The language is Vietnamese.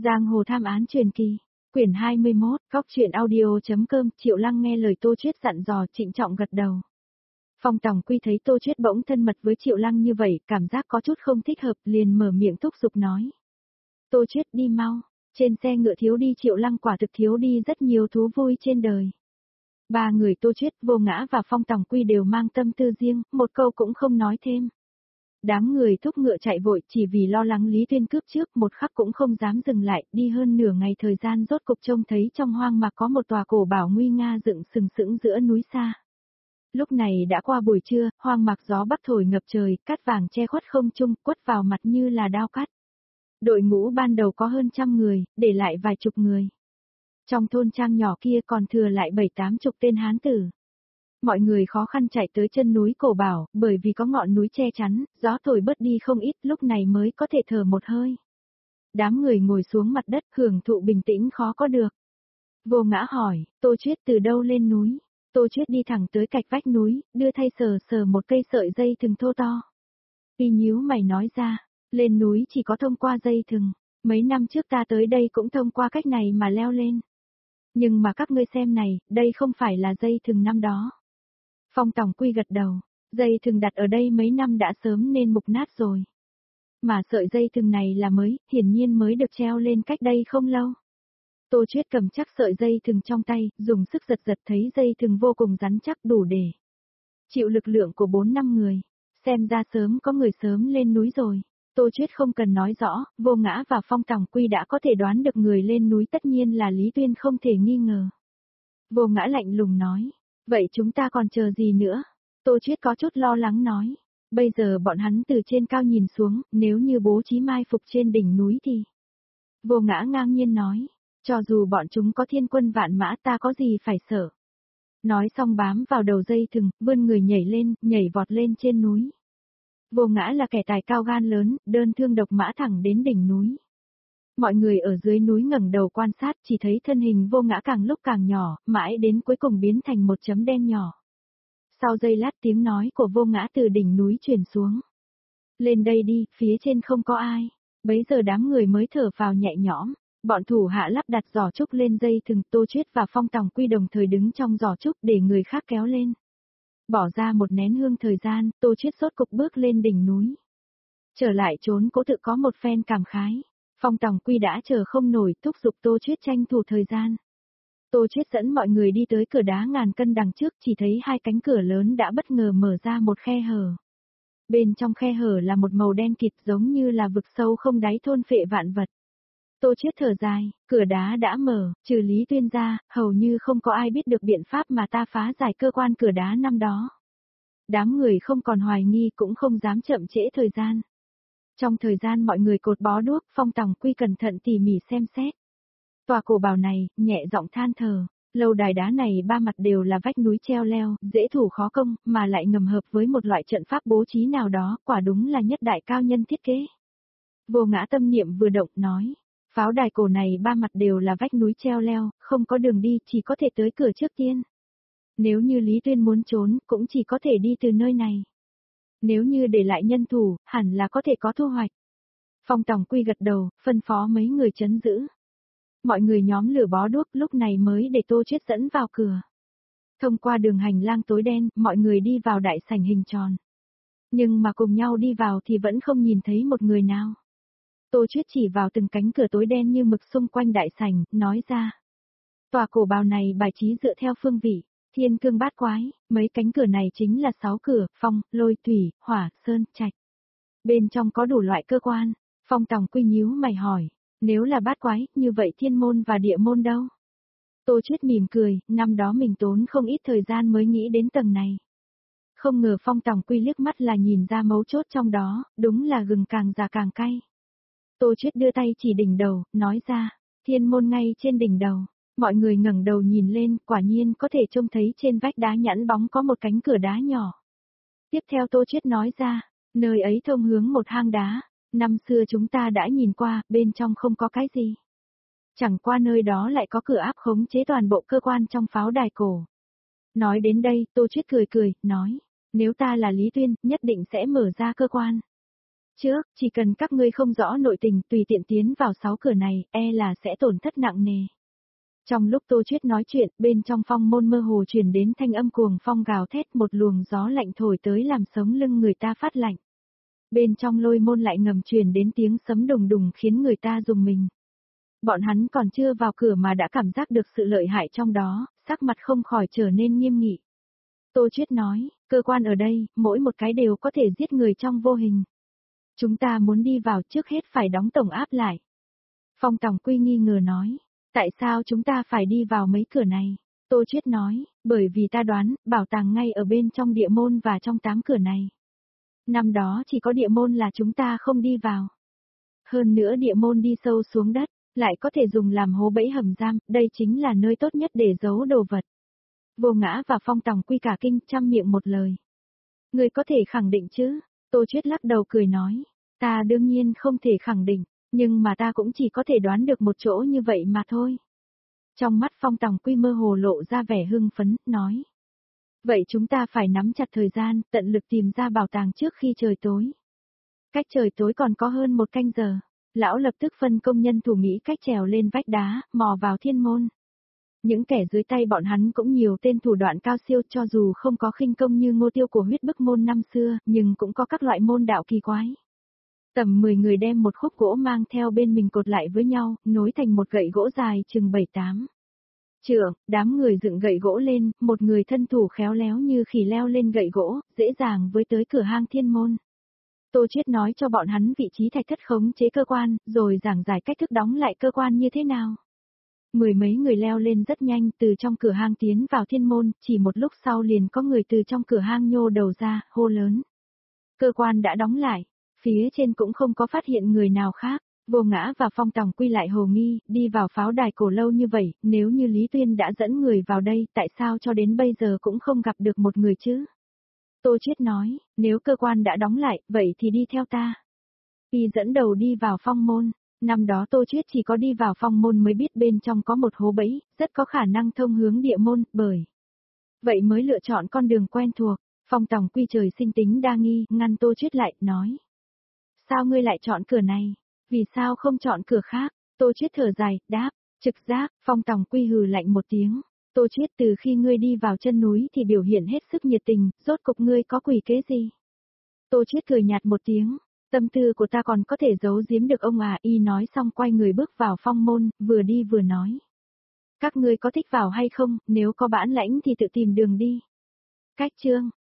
Giang hồ tham án truyền kỳ, quyển 21, góc truyện audio.com. Triệu Lăng nghe lời Tô Chuyết dặn dò, trịnh trọng gật đầu. Phong Tòng Quy thấy Tô Chuyết bỗng thân mật với Triệu Lăng như vậy, cảm giác có chút không thích hợp, liền mở miệng thúc giục nói. Tô Chuyết đi mau, trên xe ngựa thiếu đi Triệu Lăng quả thực thiếu đi rất nhiều thú vui trên đời. Ba người Tô Chuyết, Vô Ngã và Phong Tòng Quy đều mang tâm tư riêng, một câu cũng không nói thêm. Đám người thúc ngựa chạy vội chỉ vì lo lắng Lý Tuyên cướp trước, một khắc cũng không dám dừng lại, đi hơn nửa ngày thời gian rốt cục trông thấy trong hoang mạc có một tòa cổ bảo nguy nga dựng sừng sững giữa núi xa. Lúc này đã qua buổi trưa, hoang mạc gió bắc thổi ngập trời, cát vàng che khuất không trung, quất vào mặt như là đao cắt. Đội ngũ ban đầu có hơn 100 người, để lại vài chục người. Trong thôn trang nhỏ kia còn thừa lại 7-80 tên hán tử. Mọi người khó khăn chạy tới chân núi cổ bảo, bởi vì có ngọn núi che chắn, gió thổi bớt đi không ít, lúc này mới có thể thở một hơi. Đám người ngồi xuống mặt đất, hưởng thụ bình tĩnh khó có được. Vô Ngã hỏi, Tô Chuyết từ đâu lên núi? Tô Chuyết đi thẳng tới cạnh vách núi, đưa thay sờ một cây sợi dây thừng thô to. Y nhíu mày nói ra, lên núi chỉ có thông qua dây thừng, mấy năm trước ta tới đây cũng thông qua cách này mà leo lên. Nhưng mà các ngươi xem này, đây không phải là dây thừng năm đó. Phong Tòng Quy gật đầu, dây thừng đặt ở đây mấy năm đã sớm nên mục nát rồi. Mà sợi dây thừng này là mới, hiển nhiên mới được treo lên cách đây không lâu. Tô Chuyết cầm chắc sợi dây thừng trong tay, dùng sức giật thấy dây thừng vô cùng rắn chắc đủ để chịu lực lượng của 4-5 người. Xem ra sớm có người sớm lên núi rồi. Tô Chuyết không cần nói rõ, Vô Ngã và Phong Tòng Quy đã có thể đoán được người lên núi tất nhiên là Lý Tuyên không thể nghi ngờ. Vô Ngã lạnh lùng nói, vậy chúng ta còn chờ gì nữa? Tô Chuyết có chút lo lắng nói, bây giờ bọn hắn từ trên cao nhìn xuống, nếu như bố trí mai phục trên đỉnh núi thì... Vô Ngã ngang nhiên nói, cho dù bọn chúng có thiên quân vạn mã ta có gì phải sợ. Nói xong bám vào đầu dây thừng, vươn người nhảy lên, nhảy vọt lên trên núi. Vô Ngã là kẻ tài cao gan lớn, đơn thương độc mã thẳng đến đỉnh núi. Mọi người ở dưới núi ngẩng đầu quan sát chỉ thấy thân hình Vô Ngã càng lúc càng nhỏ, mãi đến cuối cùng biến thành một chấm đen nhỏ. Sau giây lát tiếng nói của Vô Ngã từ đỉnh núi truyền xuống. Lên đây đi, phía trên không có ai. Bấy giờ đám người mới thở vào nhẹ nhõm. Bọn thủ hạ lắp đặt giỏ trúc lên dây thừng, Tô Chuyết và Phong Tòng Quy đồng thời đứng trong giỏ trúc để người khác kéo lên. Bỏ ra một nén hương thời gian, Tô Chuyết sốt cục bước lên đỉnh núi. Trở lại trốn cố tự có một phen cảm khái. Phong Tòng Quy đã chờ không nổi, thúc giục Tô Chuyết tranh thủ thời gian. Tô Chuyết dẫn mọi người đi tới cửa đá ngàn cân đằng trước, chỉ thấy hai cánh cửa lớn đã bất ngờ mở ra một khe hở. Bên trong khe hở là một màu đen kịt giống như là vực sâu không đáy thôn phệ vạn vật. Tô Chuyết thở dài, cửa đá đã mở, trừ Lý Tuyên ra, hầu như không có ai biết được biện pháp mà ta phá giải cơ quan cửa đá năm đó. Đám người không còn hoài nghi cũng không dám chậm trễ thời gian. Trong thời gian mọi người cột bó đuốc, Phong Tòng Quy cẩn thận tỉ mỉ xem xét. Tòa cổ bảo này, nhẹ giọng than thở, lâu đài đá này ba mặt đều là vách núi treo leo, dễ thủ khó công, mà lại ngầm hợp với một loại trận pháp bố trí nào đó, quả đúng là nhất đại cao nhân thiết kế. Vô Ngã tâm niệm vừa động nói, pháo đài cổ này ba mặt đều là vách núi treo leo, không có đường đi, chỉ có thể tới cửa trước tiên. Nếu như Lý Tuyên muốn trốn, cũng chỉ có thể đi từ nơi này. Nếu như để lại nhân thủ, hẳn là có thể có thu hoạch. Phong Tòng Quy gật đầu, phân phó mấy người trấn giữ. Mọi người nhóm lửa bó đuốc lúc này mới để Tô Chuyết dẫn vào cửa. Thông qua đường hành lang tối đen, mọi người đi vào đại sảnh hình tròn. Nhưng mà cùng nhau đi vào thì vẫn không nhìn thấy một người nào. Tô Chuyết chỉ vào từng cánh cửa tối đen như mực xung quanh đại sảnh, nói ra. Tòa cổ bào này bài trí dựa theo phương vị, thiên cương bát quái, mấy cánh cửa này chính là 6 cửa, phong, lôi, thủy, hỏa, sơn, trạch. Bên trong có đủ loại cơ quan. Phong Tòng Quy nhíu mày hỏi, nếu là bát quái, như vậy thiên môn và địa môn đâu? Tô Chuyết mỉm cười, năm đó mình tốn không ít thời gian mới nghĩ đến tầng này. Không ngờ Phong Tòng Quy liếc mắt là nhìn ra mấu chốt trong đó, đúng là gừng càng già càng cay. Tô Chuyết đưa tay chỉ đỉnh đầu, nói ra, thiên môn ngay trên đỉnh đầu. Mọi người ngẩng đầu nhìn lên, quả nhiên có thể trông thấy trên vách đá nhẵn bóng có một cánh cửa đá nhỏ. Tiếp theo Tô Chuyết nói ra, nơi ấy thông hướng một hang đá, năm xưa chúng ta đã nhìn qua, bên trong không có cái gì. Chẳng qua nơi đó lại có cửa áp khống chế toàn bộ cơ quan trong pháo đài cổ. Nói đến đây, Tô Chuyết cười, nói, nếu ta là Lý Tuyên, nhất định sẽ mở ra cơ quan. trước, chỉ cần các ngươi không rõ nội tình tùy tiện tiến vào 6 cửa này, e là sẽ tổn thất nặng nề. Trong lúc Tô Chuyết nói chuyện, bên trong phong môn mơ hồ truyền đến thanh âm cuồng phong gào thét, một luồng gió lạnh thổi tới làm sống lưng người ta phát lạnh. Bên trong lôi môn lại ngầm truyền đến tiếng sấm đùng đùng khiến người ta rùng mình. Bọn hắn còn chưa vào cửa mà đã cảm giác được sự lợi hại trong đó, sắc mặt không khỏi trở nên nghiêm nghị. Tô Chuyết nói, cơ quan ở đây, mỗi một cái đều có thể giết người trong vô hình. Chúng ta muốn đi vào trước hết phải đóng tổng áp lại. Phong Tòng Quy nghi ngờ nói, tại sao chúng ta phải đi vào mấy cửa này? Tô Chuyết nói, bởi vì ta đoán, bảo tàng ngay ở bên trong địa môn và trong 8 cửa này. Năm đó chỉ có địa môn là chúng ta không đi vào. Hơn nữa địa môn đi sâu xuống đất, lại có thể dùng làm hố bẫy hầm giam, đây chính là nơi tốt nhất để giấu đồ vật. Vô Ngã và Phong Tòng Quy cả kinh trăm miệng một lời. Người có thể khẳng định chứ? Tô Chuyết lắc đầu cười nói, ta đương nhiên không thể khẳng định, nhưng mà ta cũng chỉ có thể đoán được một chỗ như vậy mà thôi. Trong mắt Phong Tòng Quy mơ hồ lộ ra vẻ hưng phấn, nói. Vậy chúng ta phải nắm chặt thời gian, tận lực tìm ra bảo tàng trước khi trời tối. Cách trời tối còn có hơn 1 canh giờ. Lão lập tức phân công nhân thủ nghĩ cách trèo lên vách đá, mò vào thiên môn. Những kẻ dưới tay bọn hắn cũng nhiều tên thủ đoạn cao siêu, cho dù không có khinh công như Ngô Tiêu của huyết bức môn năm xưa, nhưng cũng có các loại môn đạo kỳ quái. Tầm 10 người đem một khúc gỗ mang theo bên mình cột lại với nhau, nối thành một gậy gỗ dài chừng 7-8 trượng, đám người dựng gậy gỗ lên, một người thân thủ khéo léo như khỉ leo lên gậy gỗ, dễ dàng với tới cửa hang thiên môn. Tô Chuyết nói cho bọn hắn vị trí thạch thất khống chế cơ quan, rồi giảng giải cách thức đóng lại cơ quan như thế nào. 10 mấy người leo lên rất nhanh, từ trong cửa hang tiến vào thiên môn, chỉ một lúc sau liền có người từ trong cửa hang nhô đầu ra, hô lớn. Cơ quan đã đóng lại, phía trên cũng không có phát hiện người nào khác. Vô Ngã và Phong Tòng Quy lại hồ nghi, đi vào pháo đài cổ lâu như vậy, nếu như Lý Tuyên đã dẫn người vào đây, tại sao cho đến bây giờ cũng không gặp được một người chứ? Tô Chuyết nói, nếu cơ quan đã đóng lại, vậy thì đi theo ta. Y dẫn đầu đi vào phong môn, năm đó Tô Chuyết chỉ có đi vào phong môn mới biết bên trong có một hố bẫy, rất có khả năng thông hướng địa môn, bởi vậy mới lựa chọn con đường quen thuộc. Phong Tòng Quy trời sinh tính đa nghi, ngăn Tô Chuyết lại, nói. Sao ngươi lại chọn cửa này? Vì sao không chọn cửa khác? Tô Chuyết thở dài, đáp, trực giác. Phong Tòng Quy hừ lạnh một tiếng. Tô Chuyết, từ khi ngươi đi vào chân núi thì biểu hiện hết sức nhiệt tình, rốt cục ngươi có quỷ kế gì? Tô Chuyết cười nhạt một tiếng, tâm tư của ta còn có thể giấu giếm được ông à? Y nói xong quay người bước vào phong môn, vừa đi vừa nói. Các ngươi có thích vào hay không, nếu có bản lãnh thì tự tìm đường đi. Cách chương